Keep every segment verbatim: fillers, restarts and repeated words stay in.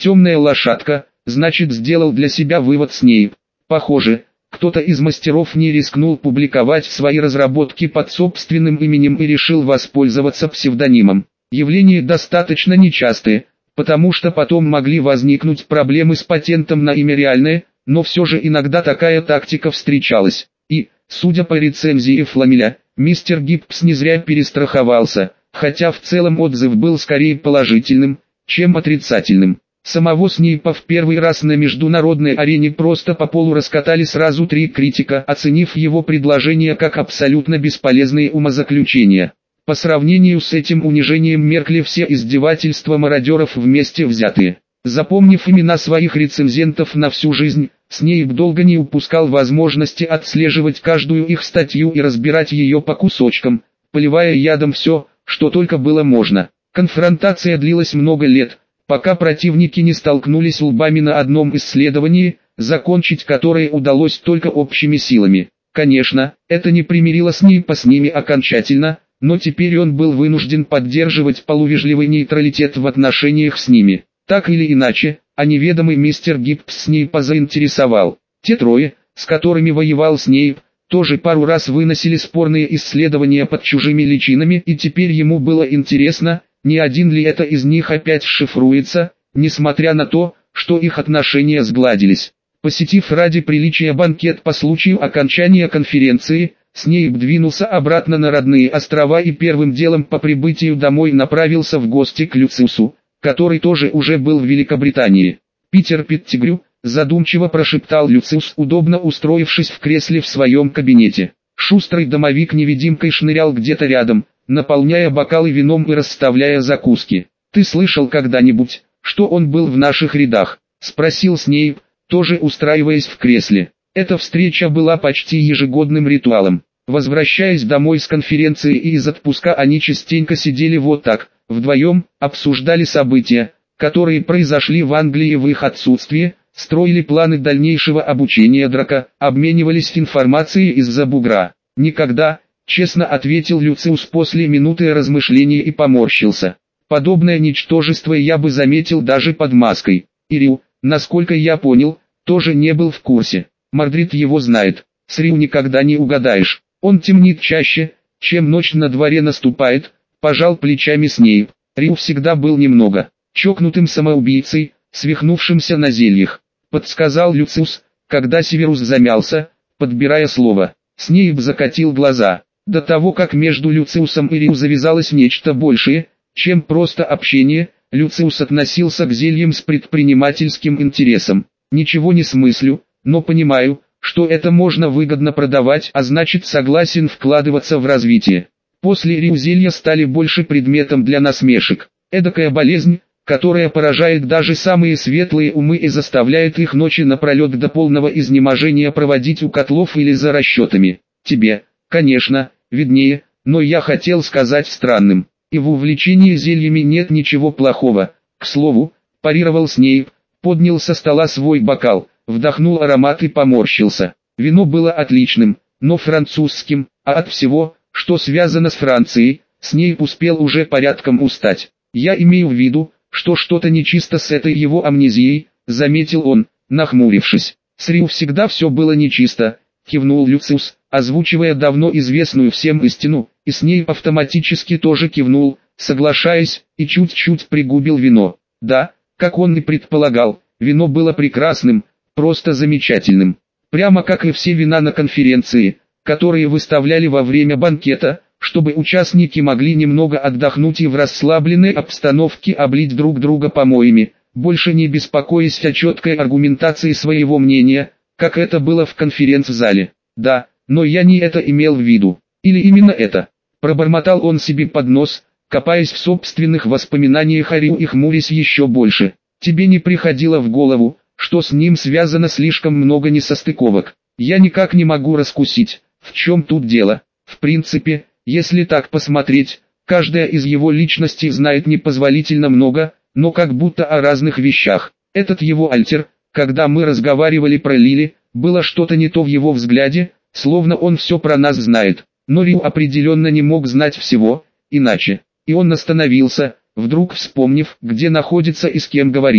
Темная лошадка, значит, сделал для себя вывод Снейп. Похоже, кто-то из мастеров не рискнул публиковать свои разработки под собственным именем и решил воспользоваться псевдонимом. Явление достаточно нечастое, потому что потом могли возникнуть проблемы с патентом на имя реальное, но все же иногда такая тактика встречалась. И, судя по рецензии Фламеля, мистер Гиббс не зря перестраховался, хотя в целом отзыв был скорее положительным, чем отрицательным. Самого Снейпа в первый раз на международной арене просто по полу раскатали сразу три критика, оценив его предложение как абсолютно бесполезные умозаключения. По сравнению с этим унижением меркли все издевательства мародеров вместе взятые. Запомнив имена своих рецензентов на всю жизнь, Снейп долго не упускал возможности отслеживать каждую их статью и разбирать ее по кусочкам, поливая ядом все, что только было можно. Конфронтация длилась много лет, пока противники не столкнулись лбами на одном исследовании, закончить которое удалось только общими силами. Конечно, это не примирило Снейпа с ними окончательно, но теперь он был вынужден поддерживать полувежливый нейтралитет в отношениях с ними. Так или иначе, а неведомый мистер Гиббс Снейпа заинтересовал. Те трое, с которыми воевал Снейп, тоже пару раз выносили спорные исследования под чужими личинами, и теперь ему было интересно, не один ли это из них опять шифруется, несмотря на то, что их отношения сгладились. Посетив ради приличия банкет по случаю окончания конференции, Снейп двинулся обратно на родные острова и первым делом по прибытию домой направился в гости к Люциусу, который тоже уже был в Великобритании. «Питер Петтигрю», задумчиво прошептал Люциус, удобно устроившись в кресле в своем кабинете. Шустрый домовик-невидимкой шнырял где-то рядом, наполняя бокалы вином и расставляя закуски. «Ты слышал когда-нибудь, что он был в наших рядах?» — спросил Снейп, тоже устраиваясь в кресле. Эта встреча была почти ежегодным ритуалом. Возвращаясь домой с конференции и из отпуска, они частенько сидели вот так, вдвоем, обсуждали события, которые произошли в Англии в их отсутствие, строили планы дальнейшего обучения Драка, обменивались информацией из-за бугра. «Никогда», — честно ответил Люциус после минуты размышлений и поморщился. «Подобное ничтожество я бы заметил даже под маской. И Рю, насколько я понял, тоже не был в курсе. Мордрид его знает. С Рю никогда не угадаешь. Он темнит чаще, чем ночь на дворе наступает», — пожал плечами Снейп. Рю всегда был немного чокнутым самоубийцей, свихнувшимся на зельях, подсказал Люциус, когда Северус замялся, подбирая слово. Снейп закатил глаза. До того, как между Люциусом и Рю завязалось нечто большее, чем просто общение, Люциус относился к зельям с предпринимательским интересом. «Ничего не смыслю, но понимаю, что это можно выгодно продавать, а значит согласен вкладываться в развитие». После Рю зелья стали больше предметом для насмешек. Эдакая болезнь, которая поражает даже самые светлые умы и заставляет их ночи напролет до полного изнеможения проводить у котлов или за расчетами. Тебе, конечно, виднее, но я хотел сказать странным. И в увлечении зельями нет ничего плохого. К слову, парировал Снейп, поднял со стола свой бокал, вдохнул аромат и поморщился. Вино было отличным, но французским, а от всего, что связано с Францией, Снейп успел уже порядком устать. «Я имею в виду, что что-то нечисто с этой его амнезией», — заметил он, нахмурившись. «С Рю всегда все было нечисто», — кивнул Люциус, озвучивая давно известную всем истину, и Снейп автоматически тоже кивнул, соглашаясь, и чуть-чуть пригубил вино. Да, как он и предполагал, вино было прекрасным, просто замечательным. Прямо как и все вина на конференции, которые выставляли во время банкета, чтобы участники могли немного отдохнуть и в расслабленной обстановке облить друг друга помоями, больше не беспокоясь о четкой аргументации своего мнения, как это было в конференц-зале. «Да, но я не это имел в виду. Или именно это?» Пробормотал он себе под нос, копаясь в собственных воспоминаниях о Рю и хмурясь еще больше. «Тебе не приходило в голову, что с ним связано слишком много несостыковок? Я никак не могу раскусить, в чем тут дело. В принципе, если так посмотреть, каждая из его личностей знает непозволительно много, но как будто о разных вещах. Этот его альтер, когда мы разговаривали про Лили, было что-то не то в его взгляде, словно он все про нас знает. Но Рю определенно не мог знать всего, иначе. И он остановился, вдруг вспомнив, где находится и с кем говорит.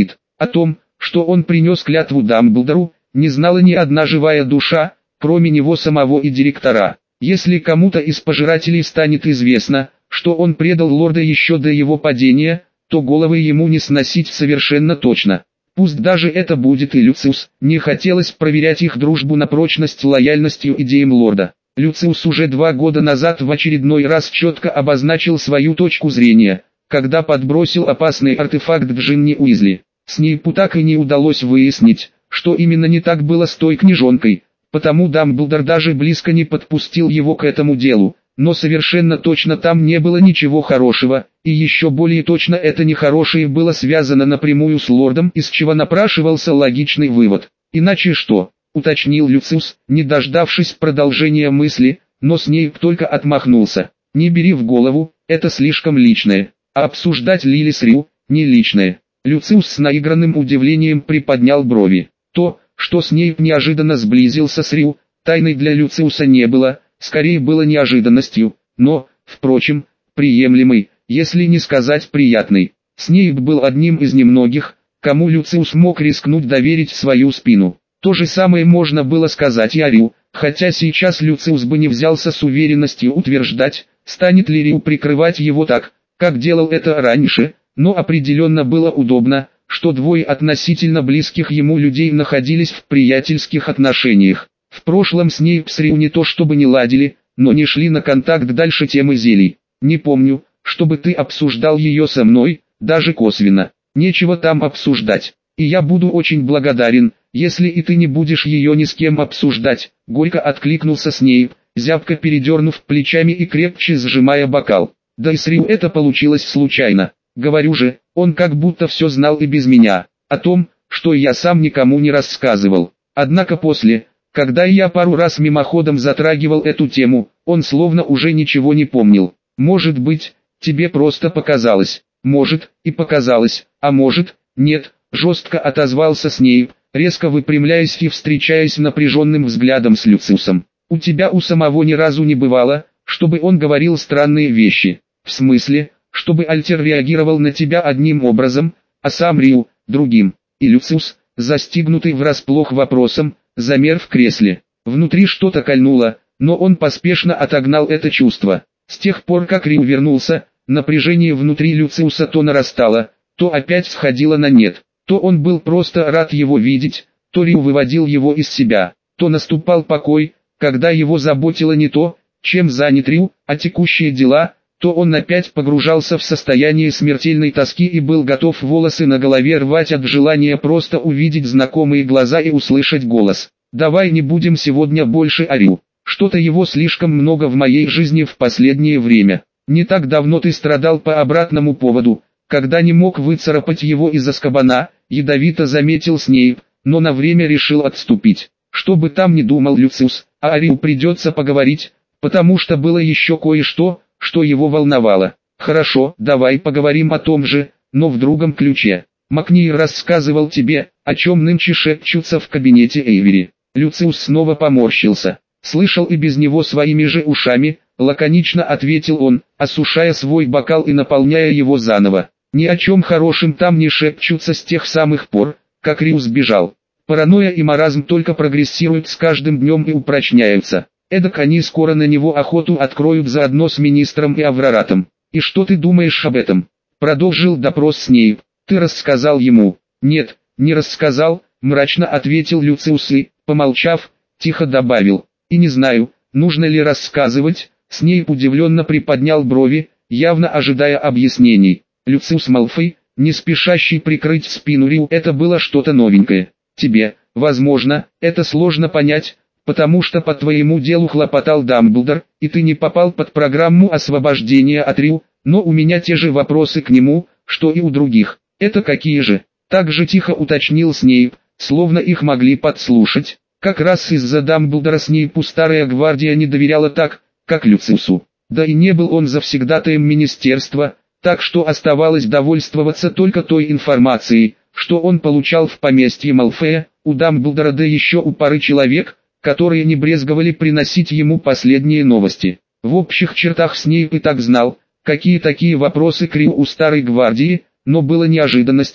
О том, что он принес клятву Дамблдору, не знала ни одна живая душа, кроме него самого и директора. Если кому-то из пожирателей станет известно, что он предал лорда еще до его падения, то головы ему не сносить совершенно точно. Пусть даже это будет и Люциус, не хотелось проверять их дружбу на прочность лояльностью идеям лорда. Люциус уже два года назад в очередной раз четко обозначил свою точку зрения, когда подбросил опасный артефакт Джинни Уизли. Снейпу так и не удалось выяснить, что именно не так было с той книжонкой, потому Дамблдор даже близко не подпустил его к этому делу, но совершенно точно там не было ничего хорошего, и еще более точно это нехорошее было связано напрямую с лордом, из чего напрашивался логичный вывод. «Иначе что?» — уточнил Люциус, не дождавшись продолжения мысли, но Снейп только отмахнулся. «Не бери в голову, это слишком личное, а обсуждать Лили с Рю — не личное». Люциус с наигранным удивлением приподнял брови. То, что Снейп неожиданно сблизился с Рю, тайной для Люциуса не было, скорее было неожиданностью, но, впрочем, приемлемой, если не сказать приятной. Снейп был одним из немногих, кому Люциус мог рискнуть доверить свою спину. То же самое можно было сказать и о Рю, хотя сейчас Люциус бы не взялся с уверенностью утверждать, станет ли Рю прикрывать его так, как делал это раньше, но определенно было удобно, что двое относительно близких ему людей находились в приятельских отношениях. В прошлом Снейп с Рю не то чтобы не ладили, но не шли на контакт дальше темы зелий. Не помню, чтобы ты обсуждал ее со мной, даже косвенно. Нечего там обсуждать. И я буду очень благодарен, если и ты не будешь ее ни с кем обсуждать. Горько откликнулся Снейп, зябко передернув плечами и крепче сжимая бокал. Да и с Рю это получилось случайно. Говорю же, он как будто все знал и без меня, о том, что я сам никому не рассказывал. Однако после, когда я пару раз мимоходом затрагивал эту тему, он словно уже ничего не помнил. Может быть, тебе просто показалось. Может, и показалось, а может, нет, жестко отозвался Снейп, резко выпрямляясь и встречаясь напряженным взглядом с Люциусом. У тебя у самого ни разу не бывало, чтобы он говорил странные вещи. В смысле, чтобы Альтер реагировал на тебя одним образом, а сам Рю – другим. И Люциус, застигнутый врасплох вопросом, замер в кресле. Внутри что-то кольнуло, но он поспешно отогнал это чувство. С тех пор как Рю вернулся, напряжение внутри Люциуса то нарастало, то опять сходило на нет. То он был просто рад его видеть, то Рю выводил его из себя, то наступал покой, когда его заботило не то, чем занят Рю, а текущие дела, то он опять погружался в состояние смертельной тоски и был готов волосы на голове рвать от желания просто увидеть знакомые глаза и услышать голос. «Давай не будем сегодня больше о Рю. Что-то его слишком много в моей жизни в последнее время. Не так давно ты страдал по обратному поводу, когда не мог выцарапать его из Азкабана», ядовито заметил Снейп, но на время решил отступить. Что бы там ни думал Люциус, а о Рю придется поговорить, потому что было еще кое-что, что его волновало. «Хорошо, давай поговорим о том же, но в другом ключе. Макнир рассказывал тебе, о чем нынче шепчутся в кабинете Эйвери». Люциус снова поморщился. «Слышал и без него своими же ушами», лаконично ответил он, осушая свой бокал и наполняя его заново. «Ни о чем хорошем там не шепчутся с тех самых пор, как Рю сбежал. Паранойя и маразм только прогрессируют с каждым днем и упрочняются. Эдак они скоро на него охоту откроют заодно с министром и Авраратом. И что ты думаешь об этом?» Продолжил допрос Снейп. «Ты рассказал ему?» «Нет, не рассказал», мрачно ответил Люциус и, помолчав, тихо добавил. «И не знаю, нужно ли рассказывать». Снейп удивленно приподнял брови, явно ожидая объяснений. Люциус Малфой, не спешащий прикрыть спину Рю, это было что-то новенькое. «Тебе, возможно, это сложно понять, потому что по твоему делу хлопотал Дамблдор, и ты не попал под программу освобождения от Рю, но у меня те же вопросы к нему, что и у других». «Это какие же?» Так же тихо уточнил Снейп, словно их могли подслушать. Как раз из-за Дамблдора Снейпу старая гвардия не доверяла так, как Люциусу. Да и не был он завсегдатаем министерства, так что оставалось довольствоваться только той информацией, что он получал в поместье Малфоя, у Дамблдора, да еще у пары человек, которые не брезговали приносить ему последние новости. В общих чертах Снейп и так знал, какие такие вопросы к Рю у старой гвардии, но было неожиданностью,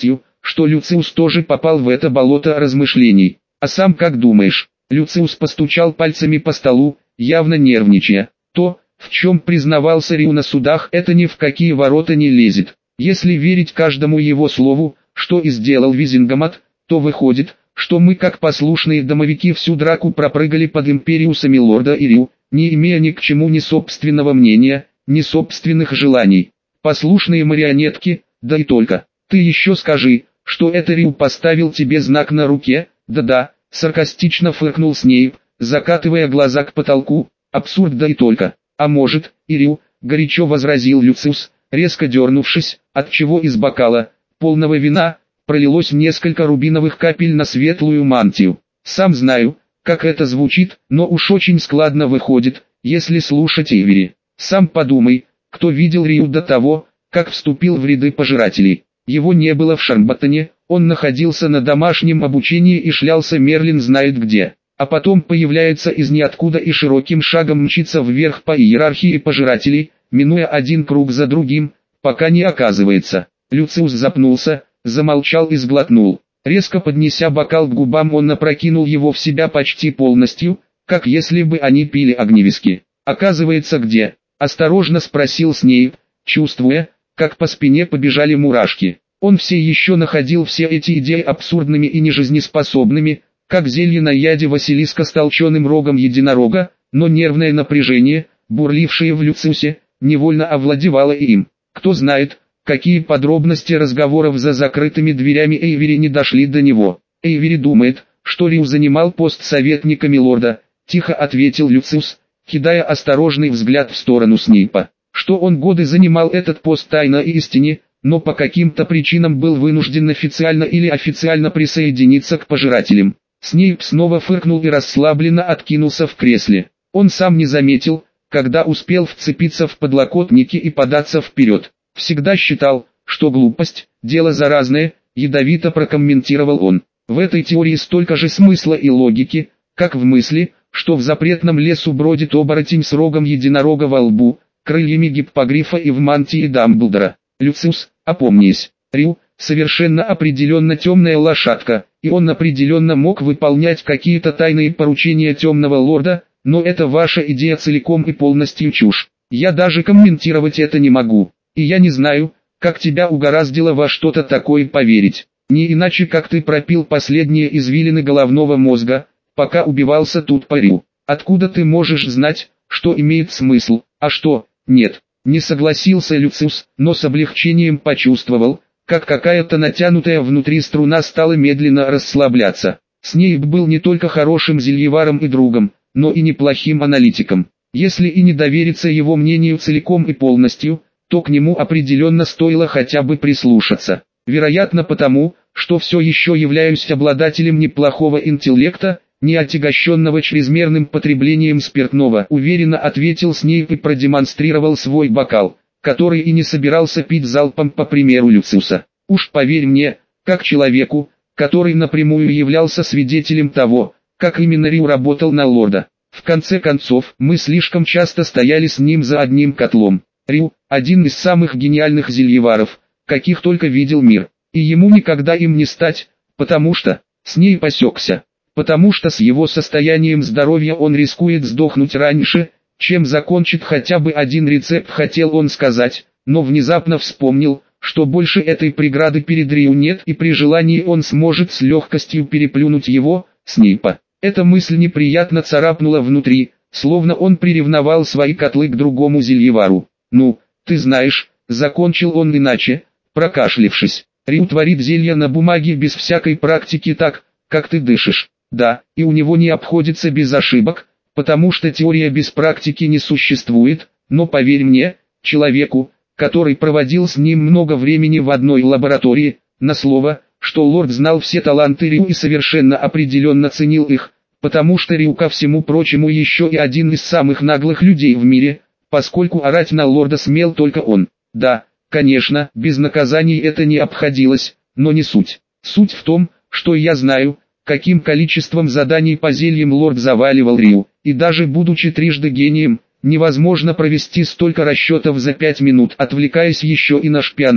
что Люциус тоже попал в это болото размышлений. А сам как думаешь? Люциус постучал пальцами по столу, явно нервничая. То, в чем признавался Рю на судах, это ни в какие ворота не лезет. Если верить каждому его слову, что и сделал Визингамот, то выходит, что мы как послушные домовики всю драку пропрыгали под империусами лорда и Рю, не имея ни к чему ни собственного мнения, ни собственных желаний. Послушные марионетки, да и только. Ты еще скажи, что это Рю поставил тебе знак на руке? Да-да, саркастично фыркнул Снейп, закатывая глаза к потолку. Абсурд, да и только. А может, и Рю, горячо возразил Люциус, резко дернувшись, отчего из бокала, полного вина, пролилось несколько рубиновых капель на светлую мантию. Сам знаю, как это звучит, но уж очень складно выходит, если слушать Эйвери. Сам подумай, кто видел Рю до того, как вступил в ряды пожирателей. Его не было в Шармбаттоне, он находился на домашнем обучении и шлялся Мерлин знает где. А потом появляется из ниоткуда и широким шагом мчится вверх по иерархии пожирателей, минуя один круг за другим, пока не оказывается. Люциус запнулся, замолчал и сглотнул. Резко поднеся бокал к губам, он опрокинул его в себя почти полностью, как если бы они пили огневиски. «Оказывается где?» – осторожно спросил Снейп, чувствуя, как по спине побежали мурашки. Он все еще находил все эти идеи абсурдными и нежизнеспособными, как зелье на яде Василиска с толченым рогом единорога, но нервное напряжение, бурлившее в Люциусе, невольно овладевало им. Кто знает, какие подробности разговоров за закрытыми дверями Эйвери не дошли до него. Эйвери думает, что Рю занимал пост советника милорда, тихо ответил Люциус, кидая осторожный взгляд в сторону Снейпа. Что он годы занимал этот пост тайно и истине, но по каким-то причинам был вынужден официально или официально присоединиться к пожирателям. Снейп снова фыркнул и расслабленно откинулся в кресле. Он сам не заметил, когда успел вцепиться в подлокотники и податься вперед. Всегда считал, что глупость – дело заразное, ядовито прокомментировал он. В этой теории столько же смысла и логики, как в мысли, что в запретном лесу бродит оборотень с рогом единорога во лбу, крыльями гиппогрифа и в мантии Дамблдора. Люциус, опомнись, Рю, совершенно определенно темная лошадка, и он определенно мог выполнять какие-то тайные поручения темного лорда, но это ваша идея целиком и полностью чушь. Я даже комментировать это не могу, и я не знаю, как тебя угораздило во что-то такое поверить. Не иначе как ты пропил последние извилины головного мозга, пока убивался тут по Рю. Откуда ты можешь знать, что имеет смысл, а что нет? Не согласился Люциус, но с облегчением почувствовал, как какая-то натянутая внутри струна стала медленно расслабляться. Снейп был не только хорошим зельеваром и другом, но и неплохим аналитиком. Если и не довериться его мнению целиком и полностью, то к нему определенно стоило хотя бы прислушаться. Вероятно потому, что все еще являюсь обладателем неплохого интеллекта, не отягощенного чрезмерным потреблением спиртного, уверенно ответил Снейп и продемонстрировал свой бокал, который и не собирался пить залпом по примеру Люциуса. Уж поверь мне, как человеку, который напрямую являлся свидетелем того, как именно Рю работал на лорда. В конце концов, мы слишком часто стояли с ним за одним котлом. Рю – один из самых гениальных зельеваров, каких только видел мир, и ему никогда им не стать, потому что, Снейп осекся. Потому что с его состоянием здоровья он рискует сдохнуть раньше, чем закончит хотя бы один рецепт, хотел он сказать, но внезапно вспомнил, что больше этой преграды перед Рю нет и при желании он сможет с легкостью переплюнуть его, Снейпа. Эта мысль неприятно царапнула внутри, словно он приревновал свои котлы к другому зельевару. «Ну, ты знаешь», — закончил он иначе, прокашлившись, «Рю творит зелья на бумаге без всякой практики так, как ты дышишь. Да, и у него не обходится без ошибок, потому что теория без практики не существует, но поверь мне, человеку, который проводил с ним много времени в одной лаборатории, на слово, что лорд знал все таланты Рю и совершенно определенно ценил их, потому что Рю ко всему прочему еще и один из самых наглых людей в мире, поскольку орать на лорда смел только он. Да, конечно, без наказаний это не обходилось, но не суть. Суть в том, что я знаю, каким количеством заданий по зельям лорд заваливал Рю, и даже будучи трижды гением, невозможно провести столько расчетов за пять минут, отвлекаясь еще и на шпионаж.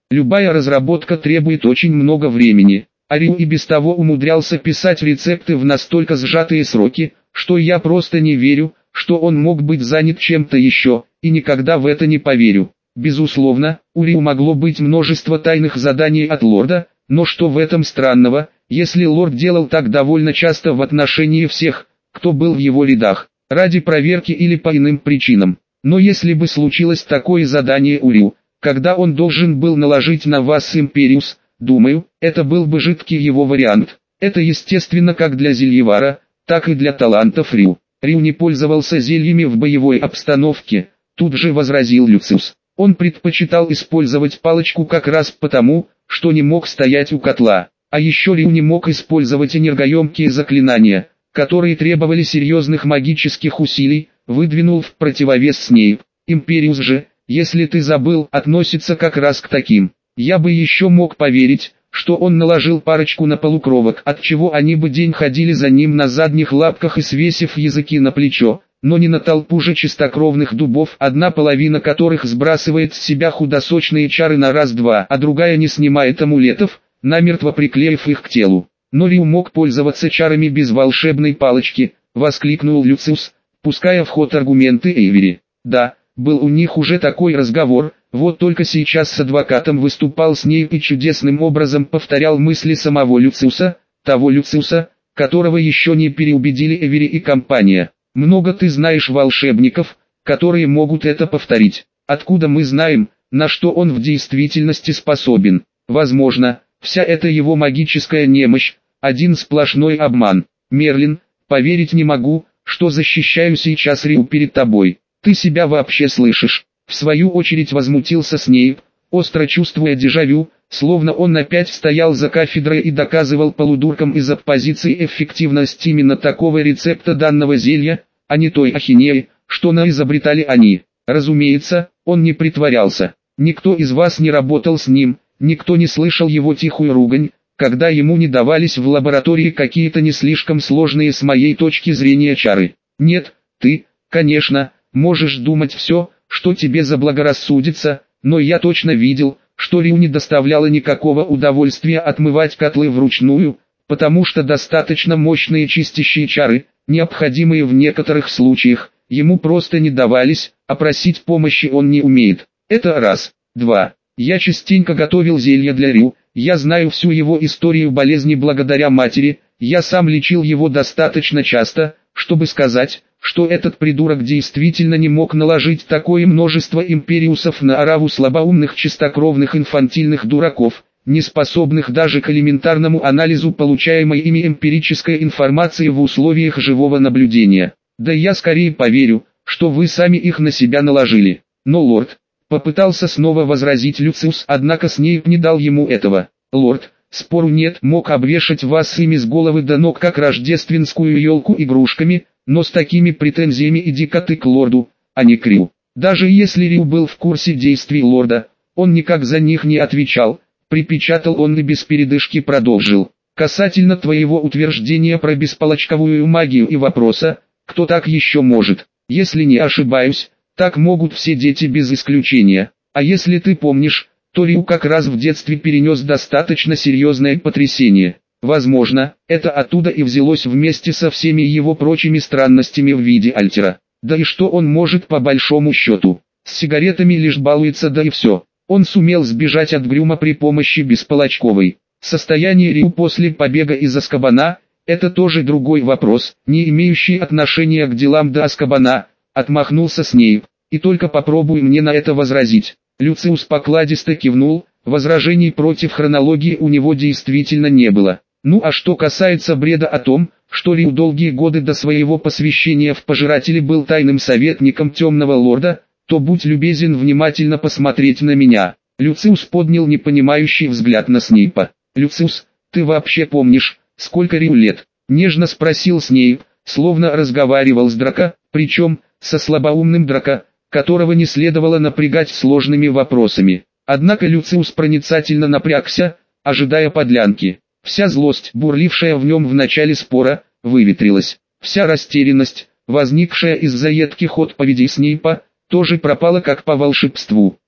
Любая разработка требует очень много времени. А Рю и без того умудрялся писать рецепты в настолько сжатые сроки, что я просто не верю, что он мог быть занят чем-то еще, и никогда в это не поверю. Безусловно, у Рю могло быть множество тайных заданий от лорда, но что в этом странного, если лорд делал так довольно часто в отношении всех, кто был в его рядах, ради проверки или по иным причинам. Но если бы случилось такое задание у Рю, когда он должен был наложить на вас Империус, думаю, это был бы жидкий его вариант. Это естественно как для зельевара, так и для талантов Рю. Рю не пользовался зельями в боевой обстановке, тут же возразил Люциус. Он предпочитал использовать палочку как раз потому, что не мог стоять у котла. А еще Рю не мог использовать энергоемкие заклинания, которые требовали серьезных магических усилий, выдвинул в противовес Снейп. Империус же, если ты забыл, относится как раз к таким. Я бы еще мог поверить, что он наложил парочку на полукровок, отчего они бы день ходили за ним на задних лапках и свесив языки на плечо, но не на толпу же чистокровных дубов, одна половина которых сбрасывает с себя худосочные чары на раз-два, а другая не снимает амулетов, намертво приклеив их к телу. Но Рю мог пользоваться чарами без волшебной палочки, воскликнул Люциус, пуская в ход аргументы Эйвери. Да, был у них уже такой разговор, вот только сейчас с адвокатом выступал Снейп и чудесным образом повторял мысли самого Люциуса, того Люциуса, которого еще не переубедили Эйвери и компания. Много ты знаешь волшебников, которые могут это повторить. Откуда мы знаем, на что он в действительности способен? Возможно, вся эта его магическая немощь – один сплошной обман. Мерлин, поверить не могу, что защищаю сейчас Рю перед тобой. Ты себя вообще слышишь? В свою очередь возмутился Снейп, остро чувствуя дежавю, словно он опять стоял за кафедрой и доказывал полудуркам из оппозиции эффективность именно такого рецепта данного зелья, а не той ахинеи, что наизобретали они. Разумеется, он не притворялся. Никто из вас не работал с ним, никто не слышал его тихую ругань, когда ему не давались в лаборатории какие-то не слишком сложные с моей точки зрения чары. Нет, ты, конечно, можешь думать все, что тебе заблагорассудится, но я точно видел, что Рю не доставляло никакого удовольствия отмывать котлы вручную, потому что достаточно мощные чистящие чары, необходимые в некоторых случаях, ему просто не давались, а просить помощи он не умеет. Это раз. Два. Я частенько готовил зелья для Рю, я знаю всю его историю болезни благодаря матери, я сам лечил его достаточно часто, чтобы сказать, что этот придурок действительно не мог наложить такое множество империусов на ораву слабоумных чистокровных инфантильных дураков, не способных даже к элементарному анализу получаемой ими эмпирической информации в условиях живого наблюдения. Да я скорее поверю, что вы сами их на себя наложили. Но лорд, попытался снова возразить Люциус, однако Снейп не дал ему этого. Лорд, спору нет, мог обвешать вас ими с головы до ног как рождественскую елку игрушками, но с такими претензиями иди-ка ты к лорду, а не к Рю. Даже если Рю был в курсе действий лорда, он никак за них не отвечал, припечатал он и без передышки продолжил. Касательно твоего утверждения про бесполочковую магию и вопроса, кто так еще может, если не ошибаюсь, так могут все дети без исключения. А если ты помнишь, то Рю как раз в детстве перенес достаточно серьезное потрясение. Возможно, это оттуда и взялось вместе со всеми его прочими странностями в виде альтера. Да и что он может по большому счету? С сигаретами лишь балуется, да и все. Он сумел сбежать от Грюма при помощи бесполочковой. Состояние Рю после побега из Азкабана – это тоже другой вопрос, не имеющий отношения к делам до Азкабана, отмахнулся Снейп. И только попробуй мне на это возразить. Люциус покладисто кивнул, возражений против хронологии у него действительно не было. Ну а что касается бреда о том, что Рю долгие годы до своего посвящения в Пожиратели был тайным советником Темного Лорда, то будь любезен внимательно посмотреть на меня. Люциус поднял непонимающий взгляд на Снейпа. «Люциус, ты вообще помнишь, сколько Рю лет?» — нежно спросил Снейп, словно разговаривал с Драко, причем, со слабоумным Драко, которого не следовало напрягать сложными вопросами. Однако Люциус проницательно напрягся, ожидая подлянки. Вся злость, бурлившая в нем в начале спора, выветрилась. Вся растерянность, возникшая из-за едких отповедей Снейпа, тоже пропала как по волшебству.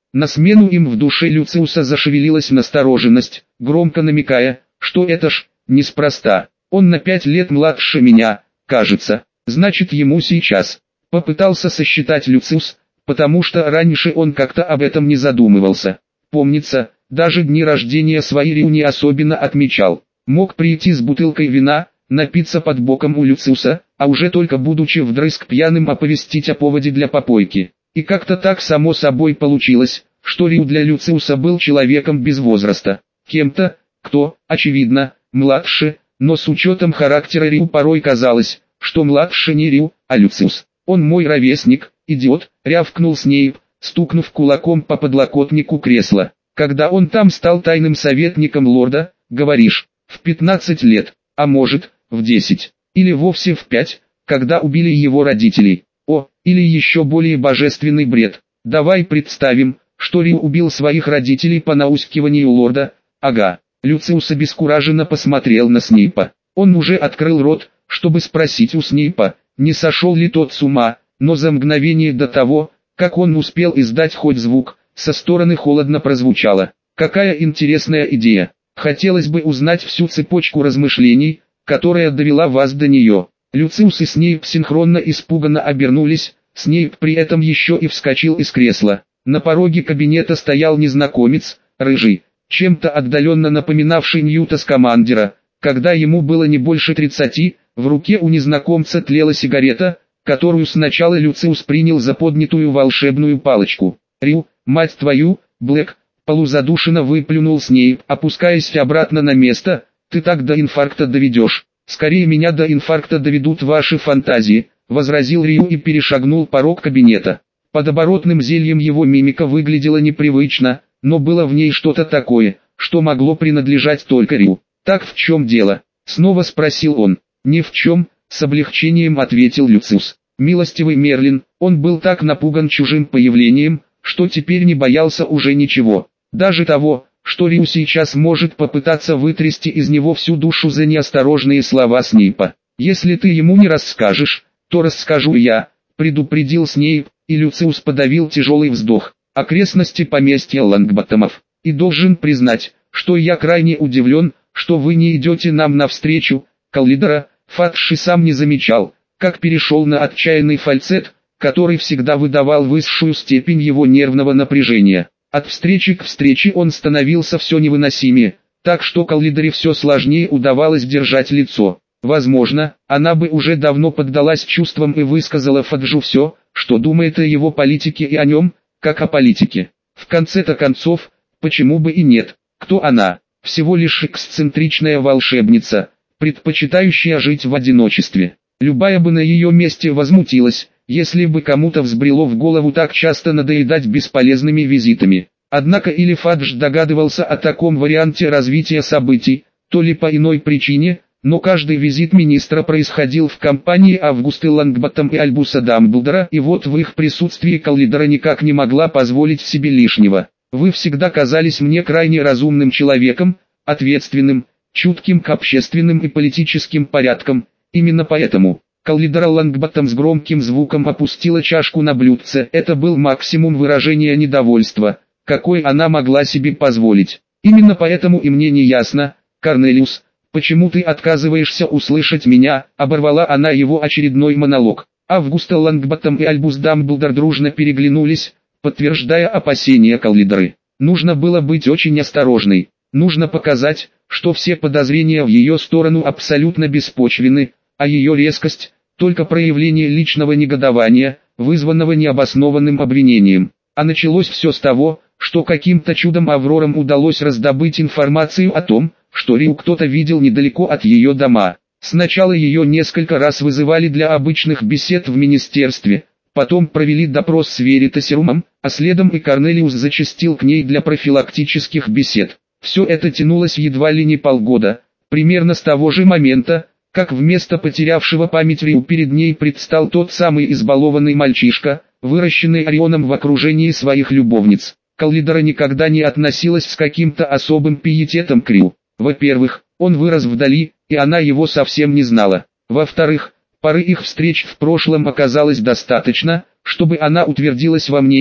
На смену им в душе Люциуса зашевелилась настороженность, громко намекая, что это ж неспроста. Он на пять лет младше меня, кажется, значит ему сейчас. Попытался сосчитать Люциус, потому что раньше он как-то об этом не задумывался. Помнится, даже дни рождения свои Риу не особенно отмечал. Мог прийти с бутылкой вина, напиться под боком у Люциуса, а уже только будучи вдрызг пьяным оповестить о поводе для попойки. И как-то так само собой получилось, что Риу для Люциуса был человеком без возраста. Кем-то, кто, очевидно, младше, но с учетом характера Риу порой казалось, что младше не Риу, а Люциус. «Он мой ровесник, идиот», — рявкнул Снейп, стукнув кулаком по подлокотнику кресла. «Когда он там стал тайным советником лорда, говоришь, в пятнадцать лет, а может, в десять, или вовсе в пять, когда убили его родителей. О, или еще более божественный бред. Давай представим, что Риу убил своих родителей по наускиванию лорда. Ага». Люциус обескураженно посмотрел на Снейпа. Он уже открыл рот, чтобы спросить у Снейпа, не сошел ли тот с ума, но за мгновение до того, как он успел издать хоть звук, со стороны холодно прозвучало: «Какая интересная идея. Хотелось бы узнать всю цепочку размышлений, которая довела вас до нее». Люциус и Снейп синхронно испуганно обернулись, Снейп при этом еще и вскочил из кресла. На пороге кабинета стоял незнакомец, рыжий, чем-то отдаленно напоминавший Ньюта Скамандера. Когда ему было не больше тридцати, в руке у незнакомца тлела сигарета, которую сначала Люциус принял за поднятую волшебную палочку. «Рю, мать твою, Блэк!» — полузадушенно выплюнул Снейп, опускаясь обратно на место. «Ты так до инфаркта доведешь. Скорее меня до инфаркта доведут ваши фантазии», — возразил Рю и перешагнул порог кабинета. Под оборотным зельем его мимика выглядела непривычно, но было в ней что-то такое, что могло принадлежать только Рю. «Так в чем дело?» — снова спросил он. «Ни в чем», — с облегчением ответил Люциус. Милостивый Мерлин, он был так напуган чужим появлением, что теперь не боялся уже ничего. Даже того, что Рю сейчас может попытаться вытрясти из него всю душу за неосторожные слова Снейпа. «Если ты ему не расскажешь, то расскажу я», — предупредил Снейп, и Люциус подавил тяжелый вздох. «Окрестности поместья Лонгботтомов. И должен признать, что я крайне удивлен, что вы не идете нам навстречу, Каллидора». Фатши сам не замечал, как перешел на отчаянный фальцет, который всегда выдавал высшую степень его нервного напряжения. От встречи к встрече он становился все невыносимее, так что Каллидоре все сложнее удавалось держать лицо. Возможно, она бы уже давно поддалась чувствам и высказала Фаджу все, что думает о его политике и о нем, как о политике. В конце-то концов, почему бы и нет? Кто она? Всего лишь эксцентричная волшебница, предпочитающая жить в одиночестве. Любая бы на ее месте возмутилась, если бы кому-то взбрело в голову так часто надоедать бесполезными визитами. Однако или Фадж догадывался о таком варианте развития событий, то ли по иной причине, но каждый визит министра происходил в компании Августы Лонгботтом и Альбуса Дамблдора, и вот в их присутствии Каллидора никак не могла позволить себе лишнего. «Вы всегда казались мне крайне разумным человеком, ответственным, чутким к общественным и политическим порядкам. Именно поэтому». Каллидора Лонгботтом с громким звуком опустила чашку на блюдце. Это был максимум выражения недовольства, какой она могла себе позволить. «Именно поэтому и мне не ясно, Корнелиус, почему ты отказываешься услышать меня?» Оборвала она его очередной монолог. Августа Лонгботтом и Альбус Дамблдор дружно переглянулись, подтверждая опасения Каллидоры. Нужно было быть очень осторожной. Нужно показать, что все подозрения в ее сторону абсолютно беспочвенны, а ее резкость – только проявление личного негодования, вызванного необоснованным обвинением. А началось все с того, что каким-то чудом Аврорам удалось раздобыть информацию о том, что Рю кто-то видел недалеко от ее дома. Сначала ее несколько раз вызывали для обычных бесед в министерстве, потом провели допрос с Веритасерумом, а следом и Корнелиус зачастил к ней для профилактических бесед. Все это тянулось едва ли не полгода, примерно с того же момента, как вместо потерявшего память Рю перед ней предстал тот самый избалованный мальчишка, выращенный Орионом в окружении своих любовниц. Каллидора никогда не относилась с каким-то особым пиететом к Рю. Во-первых, он вырос вдали, и она его совсем не знала. Во-вторых, пары их встреч в прошлом оказалось достаточно, чтобы она утвердилась во мнении,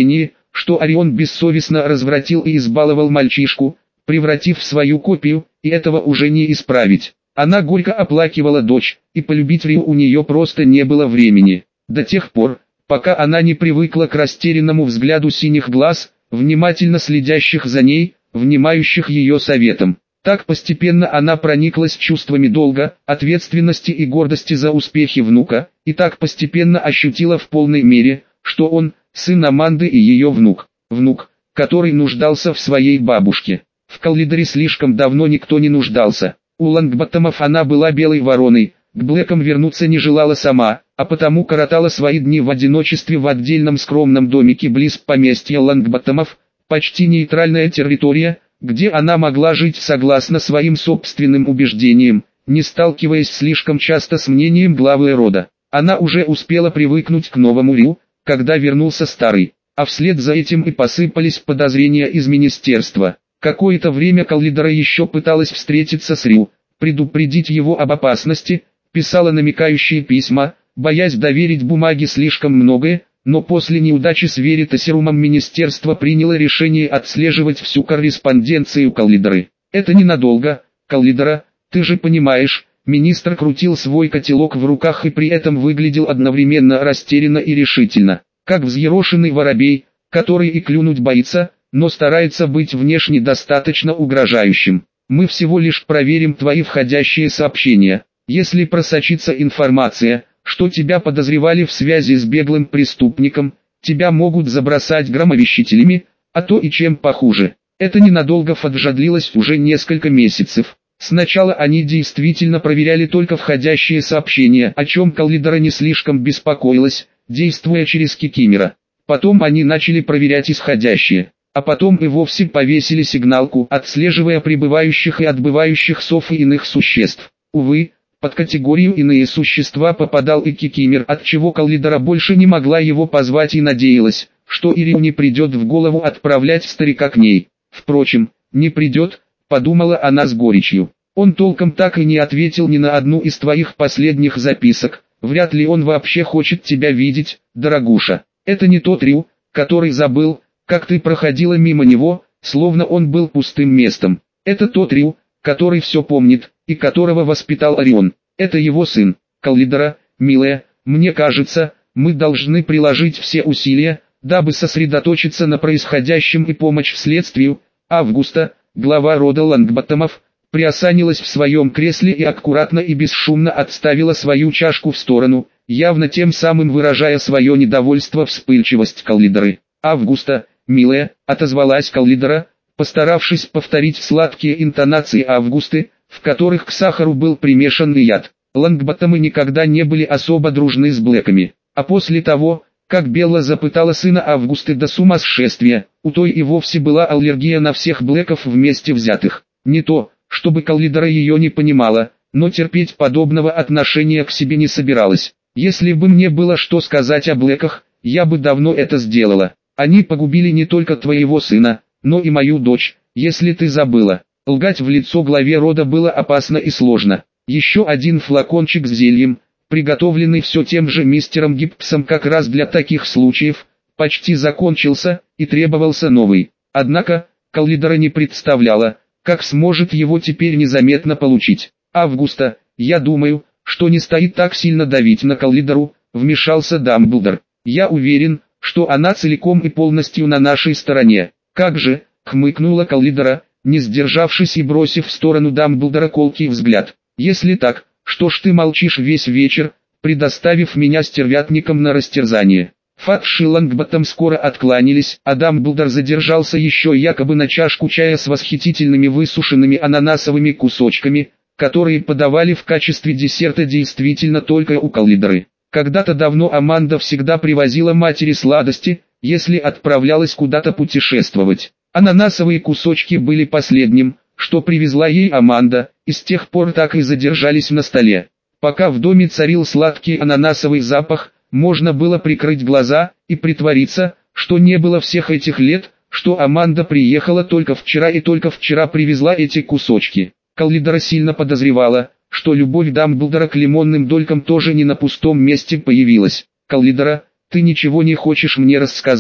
что Орион бессовестно развратил и избаловал мальчишку, превратив в свою копию, и этого уже не исправить. Она горько оплакивала дочь, и полюбить Рио у нее просто не было времени. До тех пор, пока она не привыкла к растерянному взгляду синих глаз, внимательно следящих за ней, внимающих ее советам. Так постепенно она прониклась чувствами долга, ответственности и гордости за успехи внука, и так постепенно ощутила в полной мере, что он – сын Аманды и ее внук. Внук, который нуждался в своей бабушке. В Каллидере слишком давно никто не нуждался. У Лонгботтомов она была белой вороной, к Блэкам вернуться не желала сама, а потому коротала свои дни в одиночестве в отдельном скромном домике близ поместья Лонгботтомов, почти нейтральная территория, где она могла жить согласно своим собственным убеждениям, не сталкиваясь слишком часто с мнением главы рода. Она уже успела привыкнуть к новому Риу, когда вернулся старый, а вслед за этим и посыпались подозрения из министерства. Какое-то время Каллидера еще пыталась встретиться с Риу, предупредить его об опасности, писала намекающие письма, боясь доверить бумаге слишком многое, но после неудачи с Веритасерумом министерство приняло решение отслеживать всю корреспонденцию Каллидеры. Это ненадолго, Каллидера, ты же понимаешь. Министр крутил свой котелок в руках и при этом выглядел одновременно растерянно и решительно, как взъерошенный воробей, который и клюнуть боится, но старается быть внешне достаточно угрожающим. Мы всего лишь проверим твои входящие сообщения. Если просочится информация, что тебя подозревали в связи с беглым преступником, тебя могут забросать громовещателями, а то и чем похуже. Это ненадолго длилось уже несколько месяцев. Сначала они действительно проверяли только входящие сообщения, о чем Каллидера не слишком беспокоилась, действуя через Кикимора. Потом они начали проверять исходящие, а потом и вовсе повесили сигналку, отслеживая прибывающих и отбывающих сов и иных существ. Увы, под категорию «иные существа» попадал и Кикимор, отчего Каллидера больше не могла его позвать и надеялась, что Ириу не придет в голову отправлять старика к ней. Впрочем, не придет, подумала она с горечью. Он толком так и не ответил ни на одну из твоих последних записок, вряд ли он вообще хочет тебя видеть, дорогуша. Это не тот Риу, который забыл, как ты проходила мимо него, словно он был пустым местом. Это тот Риу, который все помнит, и которого воспитал Орион. Это его сын. Каллидера, милая, мне кажется, мы должны приложить все усилия, дабы сосредоточиться на происходящем и помочь следствию. Августа, глава рода Лонгботтомов, приосанилась в своем кресле и аккуратно и бесшумно отставила свою чашку в сторону, явно тем самым выражая свое недовольство вспыльчивость Каллидеры. «Августа, милая», — отозвалась Каллидера, постаравшись повторить сладкие интонации Августы, в которых к сахару был примешан яд. Лонгботтомы никогда не были особо дружны с Блэками, а после того, как Белла запытала сына Августы до сумасшествия, у той и вовсе была аллергия на всех Блэков вместе взятых. Не то, чтобы Каллидера ее не понимала, но терпеть подобного отношения к себе не собиралась. «Если бы мне было что сказать о Блэках, я бы давно это сделала. Они погубили не только твоего сына, но и мою дочь, если ты забыла». Лгать в лицо главе рода было опасно и сложно. Еще один флакончик с зельем, приготовленный все тем же мистером Гибсом как раз для таких случаев, почти закончился, и требовался новый. Однако, Каллидера не представляла, как сможет его теперь незаметно получить. «Августа, я думаю, что не стоит так сильно давить на Каллидеру», — вмешался Дамблдор. «Я уверен, что она целиком и полностью на нашей стороне». «Как же», — хмыкнула Каллидера, не сдержавшись и бросив в сторону Дамблдора колкий взгляд. «Если так, что ж ты молчишь весь вечер, предоставив меня стервятникам на растерзание?» Фадж и Лонгботтом скоро откланялись, а Дамблдор задержался еще якобы на чашку чая с восхитительными высушенными ананасовыми кусочками, которые подавали в качестве десерта действительно только у Каллидеры. Когда-то давно Аманда всегда привозила матери сладости, если отправлялась куда-то путешествовать. Ананасовые кусочки были последним, что привезла ей Аманда, и с тех пор так и задержались на столе. Пока в доме царил сладкий ананасовый запах, можно было прикрыть глаза и притвориться, что не было всех этих лет, что Аманда приехала только вчера и только вчера привезла эти кусочки. Каллидера сильно подозревала, что любовь Дамблдора к лимонным долькам тоже не на пустом месте появилась. «Каллидера, ты ничего не хочешь мне рассказать?»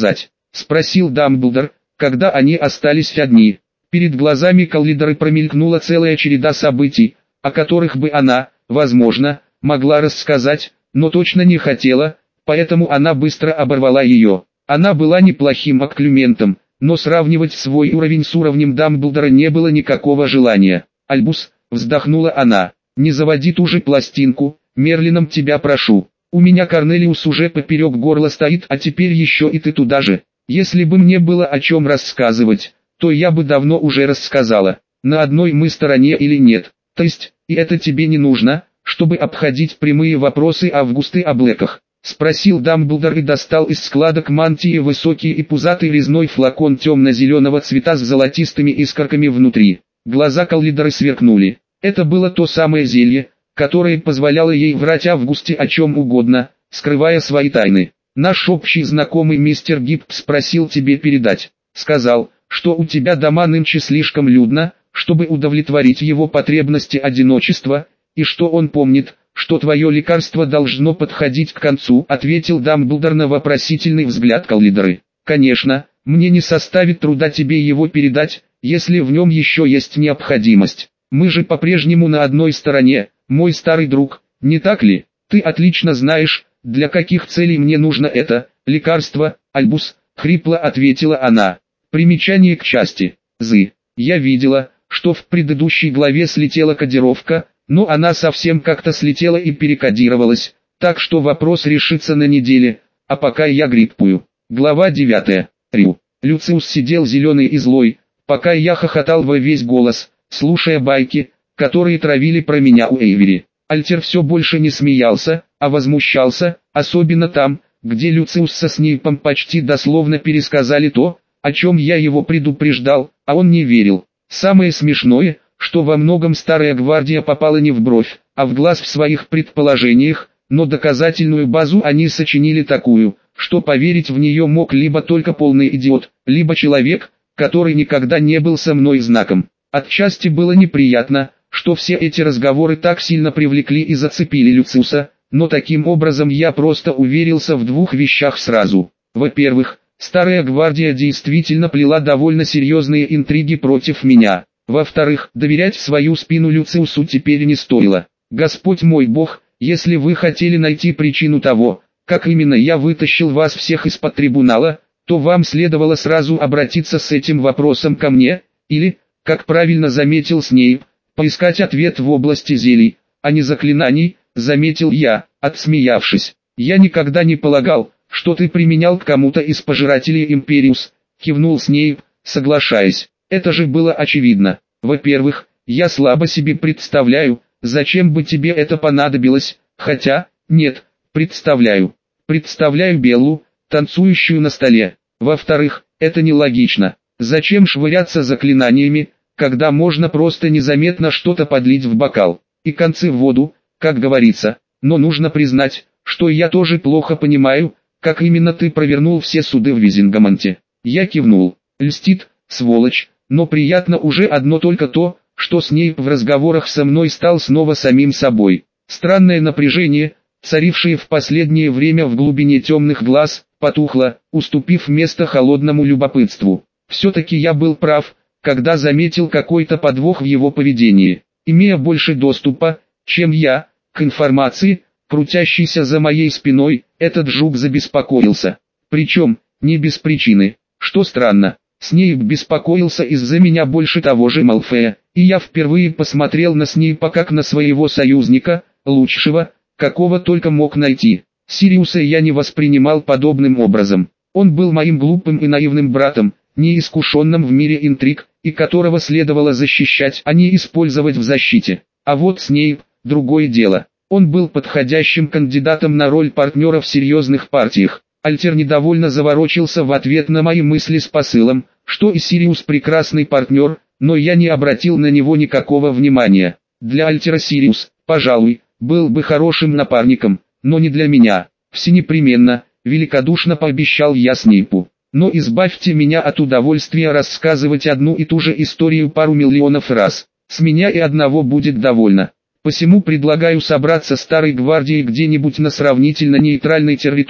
— спросил Дамблдор, когда они остались одни. Перед глазами Коллидоры промелькнула целая череда событий, о которых бы она, возможно, могла рассказать, но точно не хотела, поэтому она быстро оборвала ее. Она была неплохим окклюментом, но сравнивать свой уровень с уровнем Дамблдора не было никакого желания. «Альбус», — вздохнула она, — «не заводи ту же пластинку, Мерлином тебя прошу. У меня Корнелиус уже поперек горла стоит, а теперь еще и ты туда же. Если бы мне было о чем рассказывать, то я бы давно уже рассказала, на одной мы стороне или нет. То есть, и это тебе не нужно, чтобы обходить прямые вопросы Августы о Блэках?» — спросил Дамблдор и достал из складок мантии высокий и пузатый резной флакон темно-зеленого цвета с золотистыми искорками внутри. Глаза Коллидоры сверкнули. Это было то самое зелье, которое позволяло ей врать Августе о чем угодно, скрывая свои тайны. «Наш общий знакомый мистер Гипс просил тебе передать. Сказал, что у тебя дома нынче слишком людно, чтобы удовлетворить его потребности одиночества, и что он помнит, что твое лекарство должно подходить к концу», — ответил Дамблдор на вопросительный взгляд Коллидоры. «Конечно, мне не составит труда тебе его передать, если в нем еще есть необходимость. Мы же по-прежнему на одной стороне, мой старый друг, не так ли? Ты отлично знаешь, для каких целей мне нужно это лекарство, Альбус», — хрипло ответила она. Примечание к части. Зы. Я видела, что в предыдущей главе слетела кодировка, но она совсем как-то слетела и перекодировалась, так что вопрос решится на неделе, а пока я гриппую. Глава девятая. Рю. Люциус сидел зеленый и злой, пока я хохотал во весь голос, слушая байки, которые травили про меня у Эйвери. Альтер все больше не смеялся, а возмущался, особенно там, где Люциус со Снейпом почти дословно пересказали то, о чем я его предупреждал, а он не верил. Самое смешное, что во многом Старая Гвардия попала не в бровь, а в глаз в своих предположениях, но доказательную базу они сочинили такую, что поверить в нее мог либо только полный идиот, либо человек, который никогда не был со мной знаком. Отчасти было неприятно, что все эти разговоры так сильно привлекли и зацепили Люциуса, но таким образом я просто уверился в двух вещах сразу. Во-первых, Старая Гвардия действительно плела довольно серьезные интриги против меня. Во-вторых, доверять свою спину Люциусу теперь не стоило. Господь мой Бог, если вы хотели найти причину того, как именно я вытащил вас всех из-под трибунала, то вам следовало сразу обратиться с этим вопросом ко мне, или, как правильно заметил Снейп, поискать ответ в области зелий, а не заклинаний, заметил я, отсмеявшись. Я никогда не полагал, что ты применял к кому-то из пожирателей Империус, кивнул Снейп, соглашаясь. Это же было очевидно. Во-первых, я слабо себе представляю, зачем бы тебе это понадобилось, хотя, нет, представляю. Представляю Беллу, танцующую на столе. Во-вторых, это нелогично. Зачем швыряться заклинаниями, когда можно просто незаметно что-то подлить в бокал, и концы в воду, как говорится. Но нужно признать, что я тоже плохо понимаю, как именно ты провернул все суды в Визингамонте. Я кивнул. Льстит, сволочь, но приятно уже одно только то, что Снейп в разговорах со мной стал снова самим собой. Странное напряжение, царившее в последнее время в глубине темных глаз, потухло, уступив место холодному любопытству. Все-таки я был прав, когда заметил какой-то подвох в его поведении. Имея больше доступа, чем я, к информации, крутящейся за моей спиной, этот жук забеспокоился. Причем, не без причины, что странно. Снейп беспокоился из-за меня больше того же Малфоя, и я впервые посмотрел на Снейпа как на своего союзника, лучшего, какого только мог найти. Сириуса я не воспринимал подобным образом. Он был моим глупым и наивным братом, неискушенным в мире интриг, и которого следовало защищать, а не использовать в защите. А вот Снейп – другое дело. Он был подходящим кандидатом на роль партнера в серьезных партиях. Альтер недовольно заворочился в ответ на мои мысли с посылом, что и Сириус прекрасный партнер, но я не обратил на него никакого внимания. Для Альтера Сириус, пожалуй, был бы хорошим напарником, но не для меня. Всенепременно, великодушно пообещал я Снейпу. Но избавьте меня от удовольствия рассказывать одну и ту же историю пару миллионов раз. С меня и одного будет довольно. Посему предлагаю собраться Старой Гвардией где-нибудь на сравнительно нейтральной территории,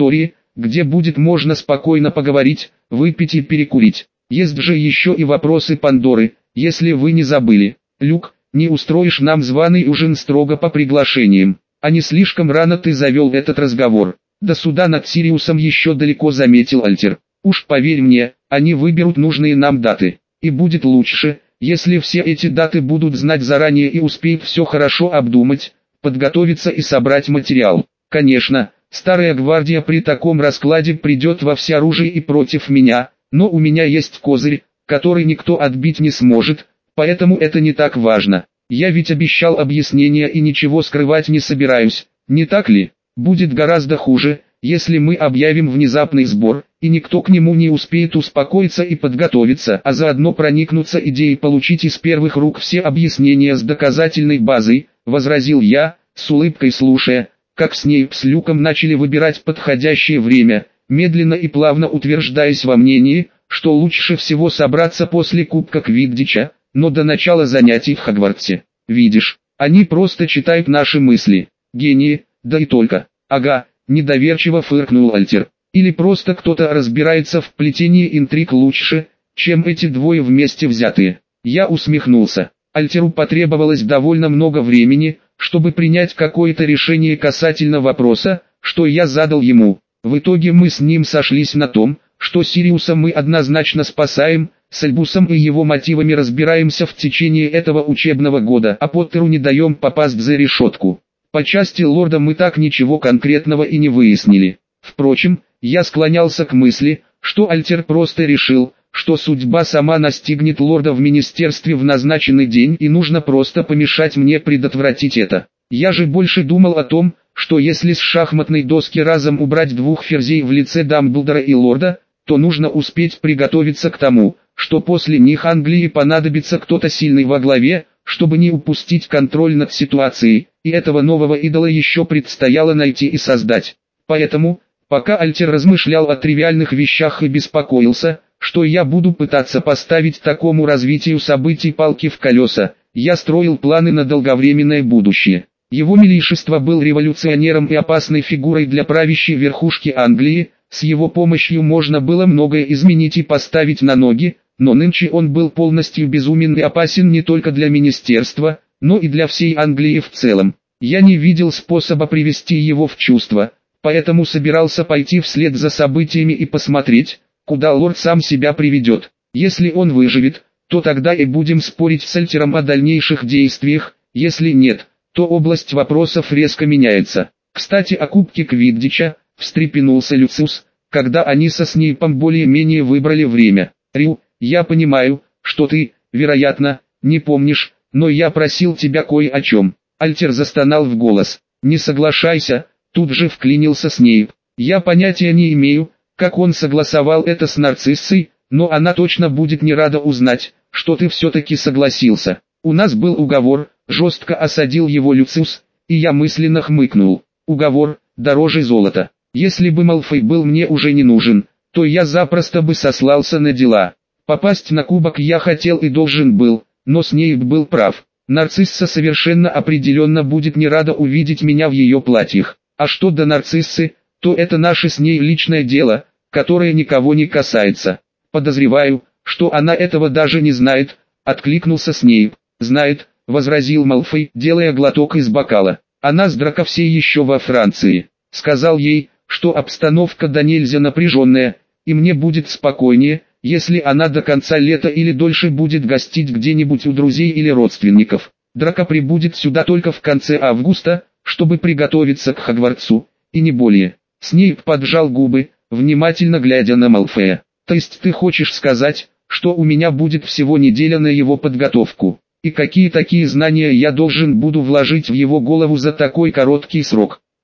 где будет можно спокойно поговорить, выпить и перекурить. Есть же еще и вопросы Пандоры, если вы не забыли. Люк, не устроишь нам званый ужин строго по приглашениям? А не слишком рано ты завел этот разговор? До суда над Сириусом еще далеко, заметил Альтер. Уж поверь мне, они выберут нужные нам даты. И будет лучше, если все эти даты будут знать заранее и успеют все хорошо обдумать, подготовиться и собрать материал. Конечно, старая гвардия при таком раскладе придет во всеоружие и против меня, но у меня есть козырь, который никто отбить не сможет, поэтому это не так важно. Я ведь обещал объяснения и ничего скрывать не собираюсь, не так ли? Будет гораздо хуже, если мы объявим внезапный сбор, и никто к нему не успеет успокоиться и подготовиться, а заодно проникнуться идеей получить из первых рук все объяснения с доказательной базой, возразил я, с улыбкой слушая, как Снейп с Люком начали выбирать подходящее время, медленно и плавно утверждаясь во мнении, что лучше всего собраться после Кубка Квиддича, но до начала занятий в Хогвартсе. Видишь, они просто читают наши мысли. Гении, да и только. Ага, недоверчиво фыркнул Альтер. Или просто кто-то разбирается в плетении интриг лучше, чем эти двое вместе взятые. Я усмехнулся. Альтеру потребовалось довольно много времени, чтобы принять какое-то решение касательно вопроса, что я задал ему. В итоге мы с ним сошлись на том, что Сириуса мы однозначно спасаем, с Альбусом и его мотивами разбираемся в течение этого учебного года, а Поттеру не даем попасть за решетку. По части лорда мы так ничего конкретного и не выяснили. Впрочем, я склонялся к мысли, что Альтер просто решил, что судьба сама настигнет лорда в министерстве в назначенный день и нужно просто помешать мне предотвратить это. Я же больше думал о том, что если с шахматной доски разом убрать двух ферзей в лице Дамблдора и лорда, то нужно успеть приготовиться к тому, что после них Англии понадобится кто-то сильный во главе, чтобы не упустить контроль над ситуацией, и этого нового идола еще предстояло найти и создать. Поэтому, пока Альтер размышлял о тривиальных вещах и беспокоился, что я буду пытаться поставить такому развитию событий палки в колеса, я строил планы на долговременное будущее. Его милейшество был революционером и опасной фигурой для правящей верхушки Англии, с его помощью можно было многое изменить и поставить на ноги, но нынче он был полностью безумен и опасен не только для министерства, но и для всей Англии в целом. Я не видел способа привести его в чувство, поэтому собирался пойти вслед за событиями и посмотреть, куда лорд сам себя приведет. Если он выживет, то тогда и будем спорить с Альтером о дальнейших действиях, если нет, то область вопросов резко меняется. Кстати, о Кубке Квиддича, встрепенулся Люциус, когда они со Снейпом более-менее выбрали время. Рю, я понимаю, что ты, вероятно, не помнишь, но я просил тебя кое о чем. Альтер застонал в голос. Не соглашайся, тут же вклинился Снейп. Я понятия не имею, как он согласовал это с Нарциссой, но она точно будет не рада узнать, что ты все-таки согласился. У нас был уговор, жестко осадил его Люциус, и я мысленно хмыкнул. Уговор, дороже золота. Если бы Малфой был мне уже не нужен, то я запросто бы сослался на дела. Попасть на кубок я хотел и должен был, но Снейп был прав. Нарцисса совершенно определенно будет не рада увидеть меня в ее платьях. А что до Нарциссы, то это наше с ней личное дело, которое никого не касается. Подозреваю, что она этого даже не знает, откликнулся Снейп. Знает, возразил Малфой, делая глоток из бокала. Она с Драко все еще во Франции. Сказал ей, что обстановка да нельзя напряженная, и мне будет спокойнее, если она до конца лета или дольше будет гостить где-нибудь у друзей или родственников. Драко прибудет сюда только в конце августа, чтобы приготовиться к Хогвартсу, и не более. Снейп поджал губы, внимательно глядя на Малфоя. То есть ты хочешь сказать, что у меня будет всего неделя на его подготовку? И какие такие знания я должен буду вложить в его голову за такой короткий срок?